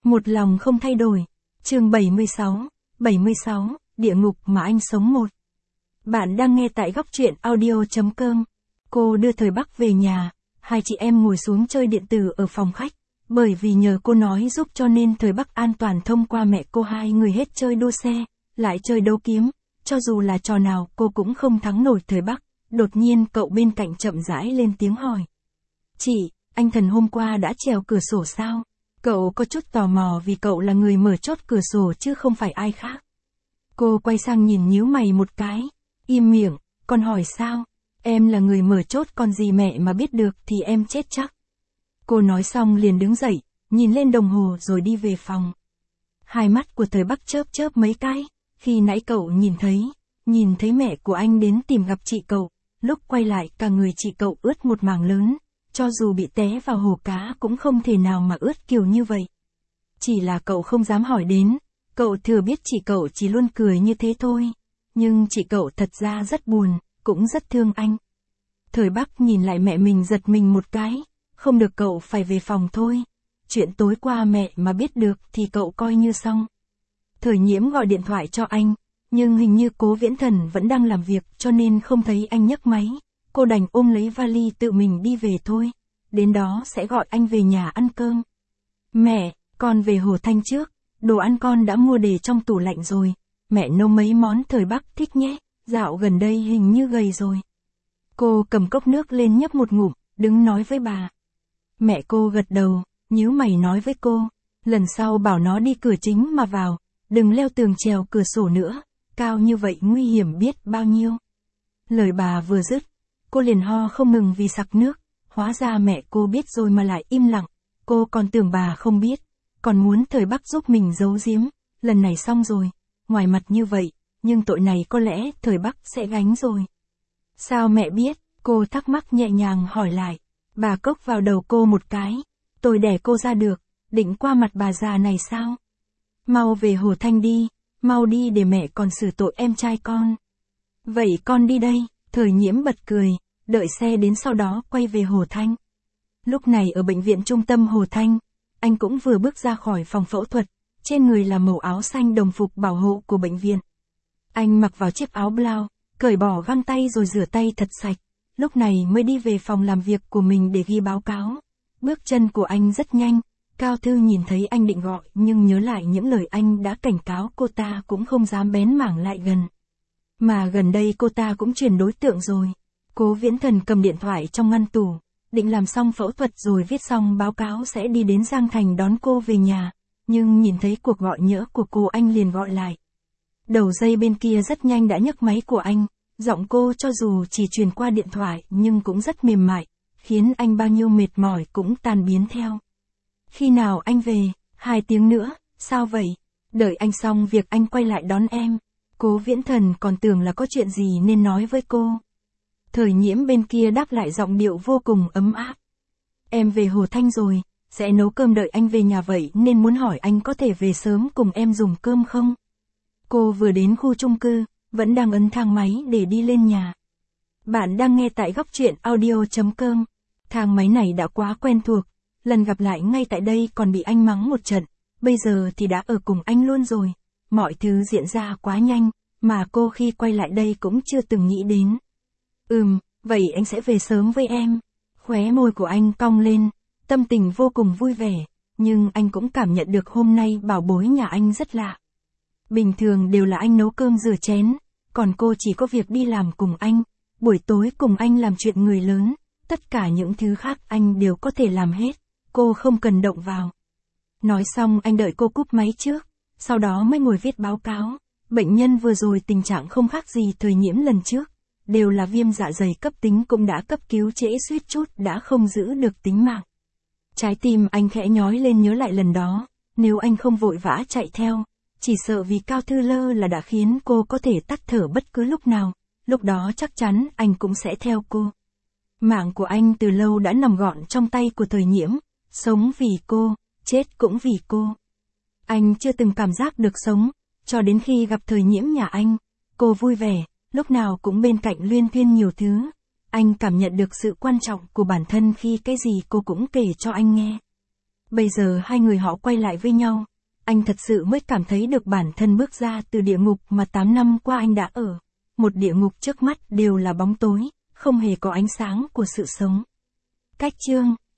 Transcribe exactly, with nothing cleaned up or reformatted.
Một lòng không thay đổi. Chương bảy mươi sáu, bảy mươi sáu, địa ngục mà anh sống một. Bạn đang nghe tại góc truyện audio chấm com. Cô đưa Thời Bắc về nhà, hai chị em ngồi xuống chơi điện tử ở phòng khách. Bởi vì nhờ cô nói giúp cho nên Thời Bắc an toàn thông qua mẹ cô hai người hết chơi đua xe, lại chơi đấu kiếm. Cho dù là trò nào cô cũng không thắng nổi Thời Bắc. Đột nhiên cậu bên cạnh chậm rãi lên tiếng hỏi. Chị, anh Thần hôm qua đã trèo cửa sổ sao? Cậu có chút tò mò vì cậu là người mở chốt cửa sổ chứ không phải ai khác. Cô quay sang nhìn nhíu mày một cái. Im miệng, con hỏi sao? Em là người mở chốt còn gì mẹ mà biết được thì em chết chắc. Cô nói xong liền đứng dậy, nhìn lên đồng hồ rồi đi về phòng. Hai mắt của Thời Bắc chớp chớp mấy cái, khi nãy cậu nhìn thấy, nhìn thấy mẹ của anh đến tìm gặp chị cậu, lúc quay lại cả người chị cậu ướt một mảng lớn. Cho dù bị té vào hồ cá cũng không thể nào mà ướt kiểu như vậy. Chỉ là cậu không dám hỏi đến, cậu thừa biết chị cậu chỉ luôn cười như thế thôi. Nhưng chị cậu thật ra rất buồn, cũng rất thương anh. Thời Bắc nhìn lại mẹ mình giật mình một cái, không được cậu phải về phòng thôi. Chuyện tối qua mẹ mà biết được thì cậu coi như xong. Thời Nhiễm gọi điện thoại cho anh, nhưng hình như Cố Viễn Thần vẫn đang làm việc cho nên không thấy anh nhấc máy. Cô đành ôm lấy vali tự mình đi về thôi. Đến đó sẽ gọi anh về nhà ăn cơm. Mẹ, con về Hồ Thanh trước. Đồ ăn con đã mua để trong tủ lạnh rồi. Mẹ nấu mấy món Thời Bắc thích nhé. Dạo gần đây hình như gầy rồi. Cô cầm cốc nước lên nhấp một ngụm, đứng nói với bà. Mẹ cô gật đầu, nhíu mày nói với cô. Lần sau bảo nó đi cửa chính mà vào. Đừng leo tường trèo cửa sổ nữa. Cao như vậy nguy hiểm biết bao nhiêu. Lời bà vừa dứt, cô liền ho không ngừng vì sặc nước. Hóa ra mẹ cô biết rồi mà lại im lặng. Cô còn tưởng bà không biết. Còn muốn Thời Bắc giúp mình giấu giếm. Lần này xong rồi. Ngoài mặt như vậy. Nhưng tội này có lẽ Thời Bắc sẽ gánh rồi. Sao mẹ biết? Cô thắc mắc nhẹ nhàng hỏi lại. Bà cốc vào đầu cô một cái. Tôi đẻ cô ra được. Định qua mặt bà già này sao? Mau về Hồ Thanh đi. Mau đi để mẹ còn xử tội em trai con. Vậy con đi đây. Thời Nhiễm bật cười. Đợi xe đến sau đó quay về Hồ Thanh. Lúc này ở bệnh viện trung tâm Hồ Thanh, anh cũng vừa bước ra khỏi phòng phẫu thuật, trên người là màu áo xanh đồng phục bảo hộ của bệnh viện. Anh mặc vào chiếc áo blau, cởi bỏ găng tay rồi rửa tay thật sạch, lúc này mới đi về phòng làm việc của mình để ghi báo cáo. Bước chân của anh rất nhanh, Cao Thư nhìn thấy anh định gọi nhưng nhớ lại những lời anh đã cảnh cáo cô ta cũng không dám bén mảng lại gần. Mà gần đây cô ta cũng chuyển đối tượng rồi. Cố Viễn Thần cầm điện thoại trong ngăn tủ, định làm xong phẫu thuật rồi viết xong báo cáo sẽ đi đến Giang Thành đón cô về nhà, nhưng nhìn thấy cuộc gọi nhỡ của cô anh liền gọi lại. Đầu dây bên kia rất nhanh đã nhấc máy của anh, giọng cô cho dù chỉ truyền qua điện thoại nhưng cũng rất mềm mại, khiến anh bao nhiêu mệt mỏi cũng tan biến theo. Khi nào anh về? Hai tiếng nữa, sao vậy? Đợi anh xong việc anh quay lại đón em. Cố Viễn Thần còn tưởng là có chuyện gì nên nói với cô. Thời Nhiễm bên kia đáp lại giọng điệu vô cùng ấm áp. Em về Hồ Thanh rồi, sẽ nấu cơm đợi anh về nhà vậy nên muốn hỏi anh có thể về sớm cùng em dùng cơm không? Cô vừa đến khu chung cư, vẫn đang ấn thang máy để đi lên nhà. Bạn đang nghe tại góc truyện audio chấm com. Thang máy này đã quá quen thuộc, lần gặp lại ngay tại đây còn bị anh mắng một trận, bây giờ thì đã ở cùng anh luôn rồi. Mọi thứ diễn ra quá nhanh, mà cô khi quay lại đây cũng chưa từng nghĩ đến. Ừm, vậy anh sẽ về sớm với em. Khóe môi của anh cong lên, tâm tình vô cùng vui vẻ, nhưng anh cũng cảm nhận được hôm nay bảo bối nhà anh rất lạ. Bình thường đều là anh nấu cơm rửa chén, còn cô chỉ có việc đi làm cùng anh, buổi tối cùng anh làm chuyện người lớn, tất cả những thứ khác anh đều có thể làm hết, cô không cần động vào. Nói xong anh đợi cô cúp máy trước, sau đó mới ngồi viết báo cáo. Bệnh nhân vừa rồi tình trạng không khác gì Thời Nhiễm lần trước. Đều là viêm dạ dày cấp tính cũng đã cấp cứu trễ suýt chút đã không giữ được tính mạng. Trái tim anh khẽ nhói lên nhớ lại lần đó, nếu anh không vội vã chạy theo, chỉ sợ vì Cao Thư lơ là đã khiến cô có thể tắt thở bất cứ lúc nào, lúc đó chắc chắn anh cũng sẽ theo cô. Mạng của anh từ lâu đã nằm gọn trong tay của Thời Nhiễm, sống vì cô, chết cũng vì cô. Anh chưa từng cảm giác được sống, cho đến khi gặp Thời Nhiễm nhà anh, cô vui vẻ. Lúc nào cũng bên cạnh luyên thuyên nhiều thứ. Anh cảm nhận được sự quan trọng của bản thân khi cái gì cô cũng kể cho anh nghe. Bây giờ hai người họ quay lại với nhau. Anh thật sự mới cảm thấy được bản thân bước ra từ địa ngục mà tám năm qua anh đã ở. Một địa ngục trước mắt đều là bóng tối, không hề có ánh sáng của sự sống. Cách chương